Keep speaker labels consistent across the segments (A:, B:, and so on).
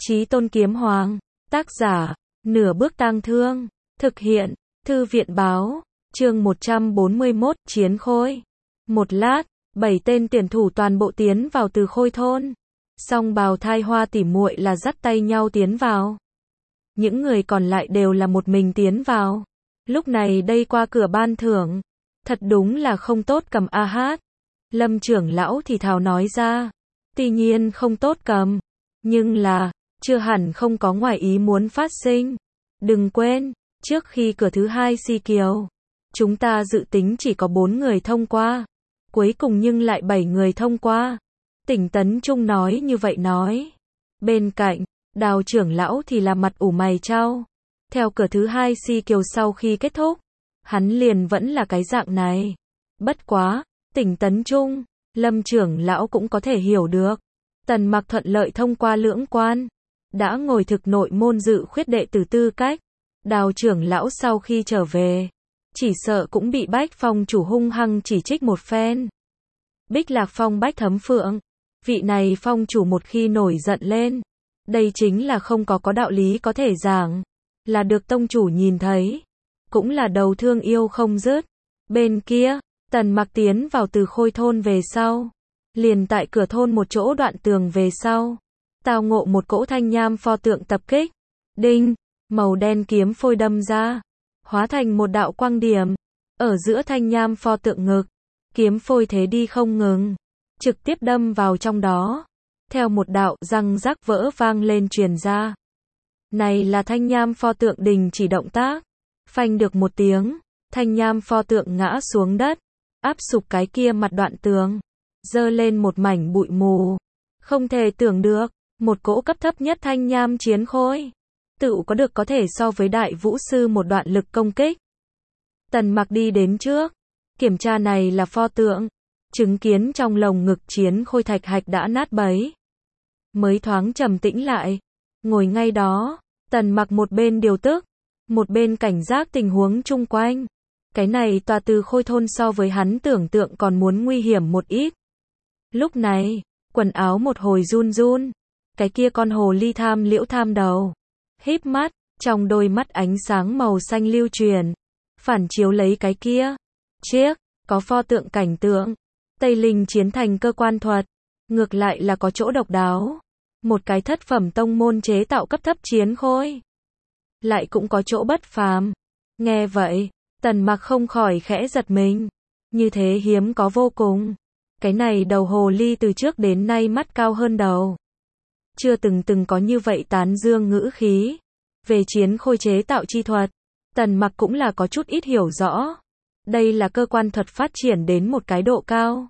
A: Chí Tôn Kiếm Hoàng, tác giả, Nửa Bước Tang Thương, thực hiện, Thư viện Báo, chương 141, Chiến Khôi. Một lát, 7 tên tuyển thủ toàn bộ tiến vào Từ Khôi thôn. Song Bào Thai Hoa tỉ muội là dắt tay nhau tiến vào. Những người còn lại đều là một mình tiến vào. Lúc này đây qua cửa ban thưởng, thật đúng là không tốt cầm a hát. Lâm trưởng lão thì thào nói ra, tuy nhiên không tốt cầm, nhưng là, chưa hẳn không có ngoài ý muốn phát sinh. Đừng quên, trước khi cửa thứ 2 si kiều, chúng ta dự tính chỉ có 4 người thông qua, cuối cùng nhưng lại 7 người thông qua. Tỉnh Tấn Trung nói như vậy nói. Bên cạnh, Đào trưởng lão thì là mặt ủ mày chau. Theo cửa thứ 2 si kiều sau khi kết thúc, hắn liền vẫn là cái dạng này. Bất quá, Tỉnh Tấn Trung, Lâm trưởng lão cũng có thể hiểu được. Tần Mặc thuận lợi thông qua lưỡng quan, đã ngồi thực nội môn dự khuyết đệ tử tư cách. Đào trưởng lão sau khi trở về, chỉ sợ cũng bị Bách Phong chủ hung hăng chỉ trích một phen. Bích Lạc Phong Bách Thấm Phượng, vị này phong chủ một khi nổi giận lên, đây chính là không có đạo lý có thể giảng, là được tông chủ nhìn thấy, cũng là đầu thương yêu không dứt. Bên kia, Tần Mặc tiến vào Từ Khôi thôn về sau, liền tại cửa thôn một chỗ đoạn tường về sau, tao ngộ một cỗ thanh nham pho tượng tập kích. Đinh, màu đen kiếm phôi đâm ra, hóa thành một đạo quang điểm, ở giữa thanh nham pho tượng ngực, kiếm phôi thế đi không ngừng, trực tiếp đâm vào trong đó, theo một đạo răng rắc vỡ vang lên truyền ra. Này là thanh nham pho tượng đình chỉ động tác, phanh được một tiếng, thanh nham pho tượng ngã xuống đất, áp sụp cái kia mặt đoạn tường, dơ lên một mảnh bụi mù. Không thể tưởng được, một cỗ cấp thấp nhất thanh nham chiến khôi, tự có được có thể so với đại vũ sư một đoạn lực công kích. Tần Mặc đi đến trước, kiểm tra này là pho tượng, chứng kiến trong lồng ngực chiến khôi thạch hạch đã nát bấy. Mới thoáng trầm tĩnh lại, ngồi ngay đó, Tần Mặc một bên điều tức, một bên cảnh giác tình huống chung quanh. Cái này tòa Từ Khôi thôn so với hắn tưởng tượng còn muốn nguy hiểm một ít. Lúc này, quần áo một hồi run run, cái kia con hồ ly tham liễu tham đầu, híp mắt, trong đôi mắt ánh sáng màu xanh lưu truyền, phản chiếu lấy cái kia chiếc có pho tượng cảnh tượng. Tây Linh chiến thành cơ quan thuật, ngược lại là có chỗ độc đáo. Một cái thất phẩm tông môn chế tạo cấp thấp chiến khôi, lại cũng có chỗ bất phàm. Nghe vậy, Tần Mặc không khỏi khẽ giật mình, như thế hiếm có vô cùng. Cái này đầu hồ ly từ trước đến nay mắt cao hơn đầu, chưa từng có như vậy tán dương ngữ khí. Về chiến khôi chế tạo chi thuật, Tần Mặc cũng là có chút ít hiểu rõ. Đây là cơ quan thuật phát triển đến một cái độ cao,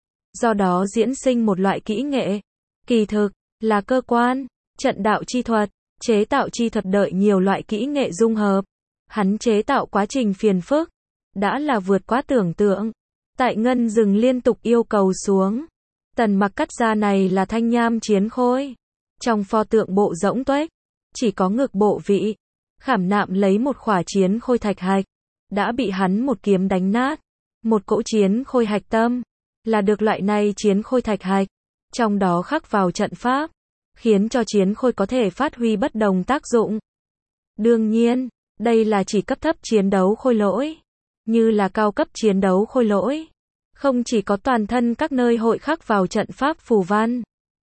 A: do đó diễn sinh một loại kỹ nghệ, kỳ thực là cơ quan, trận đạo chi thuật, chế tạo chi thuật đợi nhiều loại kỹ nghệ dung hợp. Hắn chế tạo quá trình phiền phức, đã là vượt quá tưởng tượng. Tại ngân rừng liên tục yêu cầu xuống, Tần Mặc cắt ra này là thanh nham chiến khôi. Trong pho tượng bộ rỗng tuếch, chỉ có ngực bộ vị, khảm nạm lấy một khỏa chiến khôi thạch hạch, đã bị hắn một kiếm đánh nát. Một cỗ chiến khôi hạch tâm, là được loại này chiến khôi thạch hạch, trong đó khắc vào trận pháp, khiến cho chiến khôi có thể phát huy bất đồng tác dụng. Đương nhiên, đây là chỉ cấp thấp chiến đấu khôi lỗi, như là cao cấp chiến đấu khôi lỗi, không chỉ có toàn thân các nơi hội khắc vào trận pháp phù văn,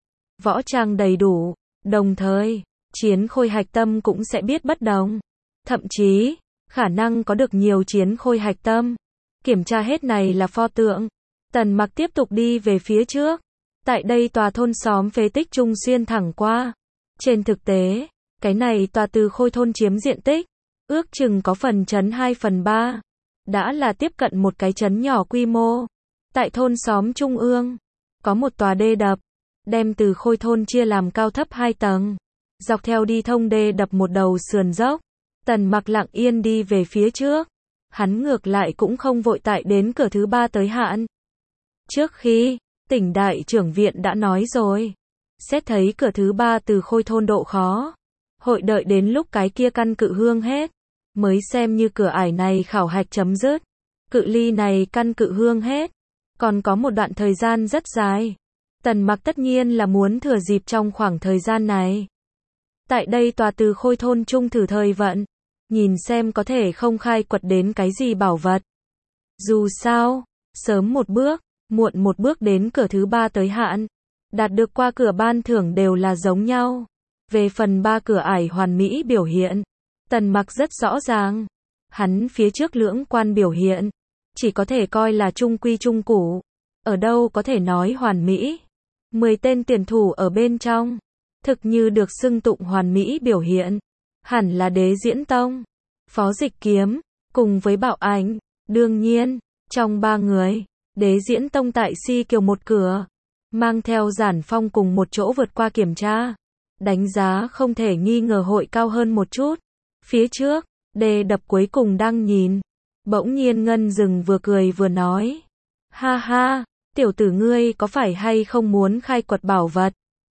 A: võ trang đầy đủ, đồng thời, chiến khôi hạch tâm cũng sẽ biết bất đồng. Thậm chí, khả năng có được nhiều chiến khôi hạch tâm. Kiểm tra hết này là pho tượng, Tần Mặc tiếp tục đi về phía trước. Tại đây tòa thôn xóm phế tích trung xuyên thẳng qua. Trên thực tế, cái này tòa Từ Khôi thôn chiếm diện tích, ước chừng có phần trấn 2/3. Đã là tiếp cận một cái trấn nhỏ quy mô. Tại thôn xóm trung ương, có một tòa đê đập, đem Từ Khôi thôn chia làm cao thấp 2 tầng. Dọc theo đi thông đê đập một đầu sườn dốc, Tần Mặc lặng yên đi về phía trước. Hắn ngược lại cũng không vội tại đến cửa thứ 3 tới hạn. Trước khi, Tỉnh đại trưởng viện đã nói rồi, xét thấy cửa thứ 3 Từ Khôi thôn độ khó, hội đợi đến lúc cái kia căn cự hương hết, mới xem như cửa ải này khảo hạch chấm dứt. Cự ly này căn cự hương hết, còn có một đoạn thời gian rất dài. Tần Mặc tất nhiên là muốn thừa dịp trong khoảng thời gian này, tại đây tòa Từ Khôi thôn trung thử thời vận, nhìn xem có thể không khai quật đến cái gì bảo vật. Dù sao, sớm một bước, muộn một bước đến cửa thứ 3 tới hạn, đạt được qua cửa ban thưởng đều là giống nhau. Về phần 3 cửa ải hoàn mỹ biểu hiện, Tần Mặc rất rõ ràng. Hắn phía trước lưỡng quan biểu hiện, chỉ có thể coi là trung quy trung củ, ở đâu có thể nói hoàn mỹ. 10 tên tuyển thủ ở bên trong, thực như được xưng tụng hoàn mỹ biểu hiện, hẳn là Đế Diễn Tông, Phó Dịch Kiếm, cùng với Bạo Ảnh. Đương nhiên, trong 3 người, Đế Diễn Tông tại Si Kiều một cửa, mang theo Giản Phong cùng một chỗ vượt qua kiểm tra, đánh giá không thể nghi ngờ hội cao hơn một chút. Phía trước, Đề Đập cuối cùng đang nhìn, bỗng nhiên Ngân Dừng vừa cười vừa nói, ha ha, tiểu tử ngươi có phải hay không muốn khai quật bảo vật?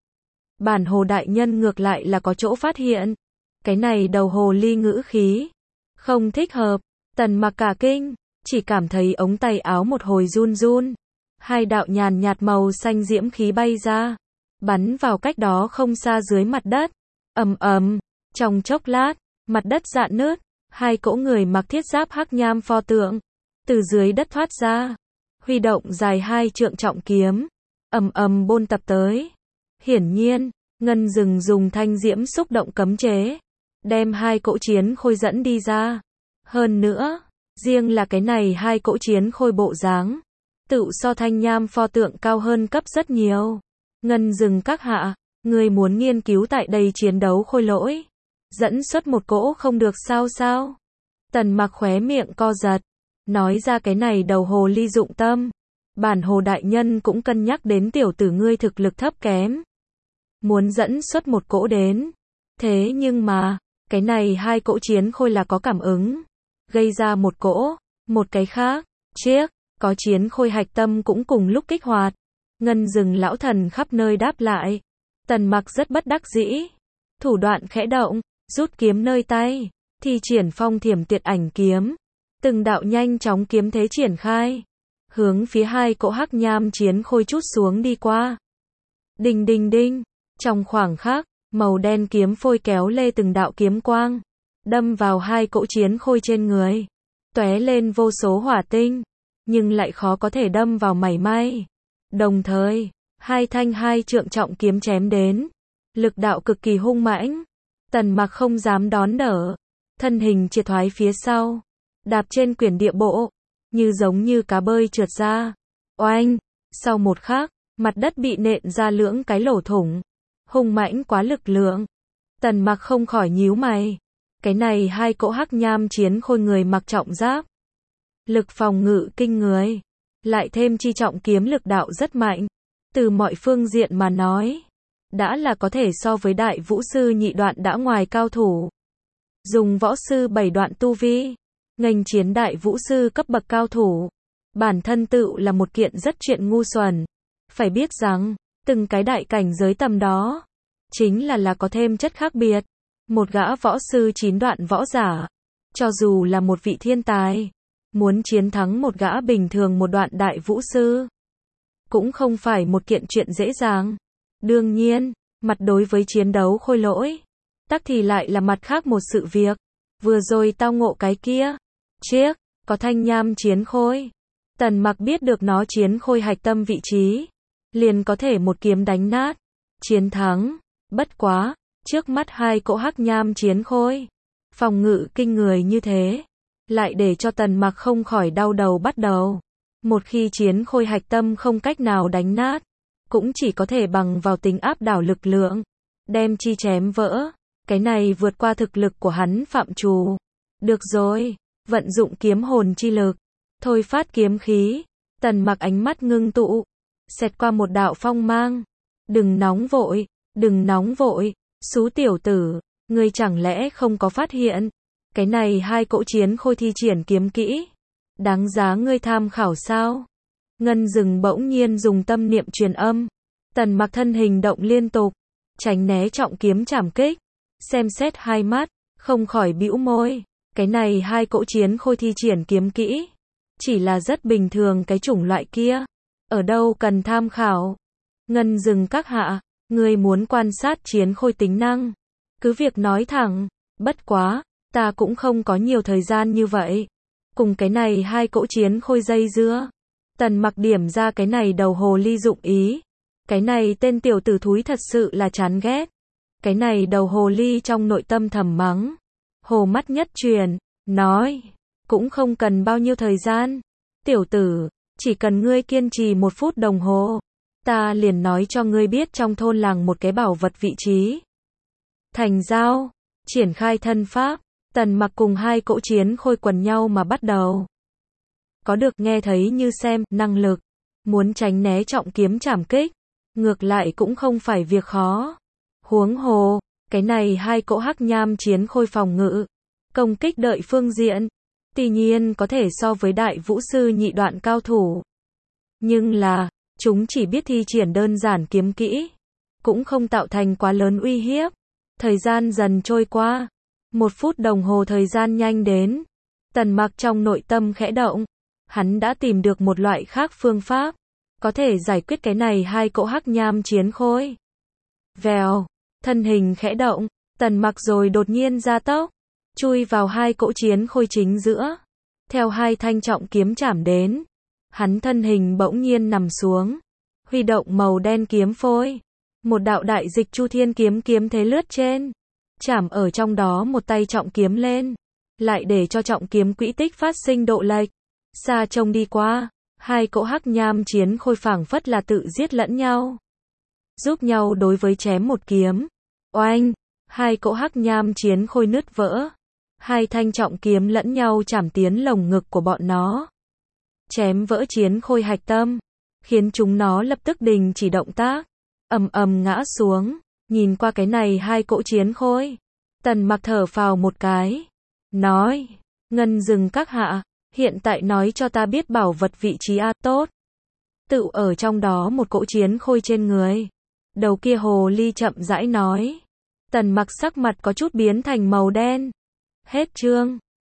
A: Bản hồ đại nhân ngược lại là có chỗ phát hiện, cái này đầu hồ ly ngữ khí, không thích hợp. Tần Mặc cả kinh, chỉ cảm thấy ống tay áo một hồi run run, 2 đạo nhàn nhạt màu xanh diễm khí bay ra, bắn vào cách đó không xa dưới mặt đất. Ầm ầm, trong chốc lát, mặt đất rạn nứt, 2 cỗ người mặc thiết giáp hắc nham pho tượng từ dưới đất thoát ra, huy động dài 2 trượng trọng kiếm, ầm ầm bôn tập tới. Hiển nhiên, Ngân Dừng dùng thanh diễm xúc động cấm chế, đem 2 cỗ chiến khôi dẫn đi ra. Hơn nữa, riêng là cái này 2 cỗ chiến khôi bộ dáng, tự so thanh nham pho tượng cao hơn cấp rất nhiều. Ngân Dừng các hạ, người muốn nghiên cứu tại đây chiến đấu khôi lỗi, dẫn xuất một cỗ không được sao sao? Tần Mặc khóe miệng co giật, nói ra cái này đầu hồ ly dụng tâm. Bản hồ đại nhân cũng cân nhắc đến tiểu tử ngươi thực lực thấp kém, muốn dẫn xuất một cỗ đến. Thế nhưng mà, cái này 2 cỗ chiến khôi là có cảm ứng, gây ra một cỗ, một cái khác, chiếc, có chiến khôi hạch tâm cũng cùng lúc kích hoạt. Ngân Dừng lão thần khắp nơi đáp lại. Tần Mặc rất bất đắc dĩ, thủ đoạn khẽ động, rút kiếm nơi tay, thi triển phong thiểm tiệt ảnh kiếm, từng đạo nhanh chóng kiếm thế triển khai, hướng phía 2 cỗ hắc nham chiến khôi chút xuống đi qua. Đinh đinh đinh, trong khoảng khắc, màu đen kiếm phôi kéo lê từng đạo kiếm quang, đâm vào 2 cỗ chiến khôi trên người, tóe lên vô số hỏa tinh, nhưng lại khó có thể đâm vào mảy may. Đồng thời, 2 thanh 2 trượng trọng kiếm chém đến, lực đạo cực kỳ hung mãnh. Tần Mặc không dám đón đỡ, thân hình triệt thoái phía sau, đạp trên quyển địa bộ, như giống như cá bơi trượt ra. Oanh, sau một khắc, mặt đất bị nện ra lưỡng cái lỗ thủng, hung mãnh quá lực lượng. Tần Mặc không khỏi nhíu mày, cái này 2 cỗ hắc nham chiến khôi người mặc trọng giáp, lực phòng ngự kinh người, lại thêm chi trọng kiếm lực đạo rất mạnh, từ mọi phương diện mà nói, đã là có thể so với đại vũ sư nhị đoạn đã ngoài cao thủ. Dùng võ sư 7 đoạn tu vi, nghênh chiến đại vũ sư cấp bậc cao thủ, bản thân tự là một kiện rất chuyện ngu xuẩn. Phải biết rằng, từng cái đại cảnh giới tầm đó, chính là có thêm chất khác biệt. Một gã võ sư 9 đoạn võ giả, cho dù là một vị thiên tài, muốn chiến thắng một gã bình thường một đoạn đại vũ sư, cũng không phải một kiện chuyện dễ dàng. Đương nhiên, mặt đối với chiến đấu khôi lỗi, tắc thì lại là mặt khác một sự việc. Vừa rồi tao ngộ cái kia, chiếc, có thanh nham chiến khôi. Tần Mặc biết được nó chiến khôi hạch tâm vị trí, liền có thể một kiếm đánh nát, chiến thắng. Bất quá, trước mắt 2 cỗ hắc nham chiến khôi, phòng ngự kinh người như thế, lại để cho Tần Mặc không khỏi đau đầu bắt đầu. Một khi chiến khôi hạch tâm không cách nào đánh nát, cũng chỉ có thể bằng vào tính áp đảo lực lượng, đem chi chém vỡ. Cái này vượt qua thực lực của hắn phạm trù. Được rồi, vận dụng kiếm hồn chi lực, thôi phát kiếm khí. Tần Mặc ánh mắt ngưng tụ, xẹt qua một đạo phong mang. Đừng nóng vội, đừng nóng vội, xú tiểu tử, ngươi chẳng lẽ không có phát hiện, cái này 2 cỗ chiến khôi thi triển kiếm kỹ, đáng giá ngươi tham khảo sao? Ngân Dừng bỗng nhiên dùng tâm niệm truyền âm. Tần Mặc thân hình động liên tục, tránh né trọng kiếm chảm kích, xem xét 2 mắt, không khỏi bĩu môi. Cái này 2 cỗ chiến khôi thi triển kiếm kỹ, chỉ là rất bình thường cái chủng loại kia, ở đâu cần tham khảo. Ngân Dừng các hạ, ngươi muốn quan sát chiến khôi tính năng, cứ việc nói thẳng, bất quá, ta cũng không có nhiều thời gian như vậy. Cùng cái này hai cỗ chiến khôi dây dưa. Tần Mặc điểm ra cái này đầu hồ ly dụng ý. Cái này tên tiểu tử thúi thật sự là chán ghét. Cái này đầu hồ ly trong nội tâm thầm mắng. Hồ mắt nhất truyền, nói, cũng không cần bao nhiêu thời gian. Tiểu tử, chỉ cần ngươi kiên trì 1 phút đồng hồ, ta liền nói cho ngươi biết trong thôn làng một cái bảo vật vị trí. Thành giao, triển khai thân pháp, Tần Mặc cùng hai cỗ chiến khôi quần nhau mà bắt đầu. Có được nghe thấy như xem, năng lực, muốn tránh né trọng kiếm trảm kích, ngược lại cũng không phải việc khó. Huống hồ, cái này hai cỗ hắc nham chiến khôi phòng ngự, công kích đợi phương diện, tuy nhiên có thể so với đại vũ sư nhị đoạn cao thủ. Nhưng là, chúng chỉ biết thi triển đơn giản kiếm kỹ, cũng không tạo thành quá lớn uy hiếp. Thời gian dần trôi qua, 1 phút đồng hồ thời gian nhanh đến. Tần Mặc trong nội tâm khẽ động, hắn đã tìm được một loại khác phương pháp, có thể giải quyết cái này hai cỗ hắc nham chiến khôi. Vèo, thân hình khẽ động, Tần Mặc rồi đột nhiên ra tốc, chui vào hai cỗ chiến khôi chính giữa. Theo hai thanh trọng kiếm chảm đến, hắn thân hình bỗng nhiên nằm xuống, huy động màu đen kiếm phôi. Một đạo đại dịch chu thiên kiếm kiếm thế lướt trên, chảm ở trong đó một tay trọng kiếm lên, lại để cho trọng kiếm quỹ tích phát sinh độ lệch. Xa trông đi qua, hai cỗ hắc nham chiến khôi phảng phất là tự giết lẫn nhau, giúp nhau đối với chém một kiếm. Oanh, hai cỗ hắc nham chiến khôi nứt vỡ, hai thanh trọng kiếm lẫn nhau chảm tiến lồng ngực của bọn nó, chém vỡ chiến khôi hạch tâm, khiến chúng nó lập tức đình chỉ động tác, ầm ầm ngã xuống. Nhìn qua cái này hai cỗ chiến khôi, Tần Mặc thở phào một cái, nói, Ngân Dừng các hạ, hiện tại nói cho ta biết bảo vật vị trí a. Tốt. Tự ở trong đó một cỗ chiến khôi trên người. Đầu kia hồ ly chậm rãi nói. Tần Mặc sắc mặt có chút biến thành màu đen. Hết chương.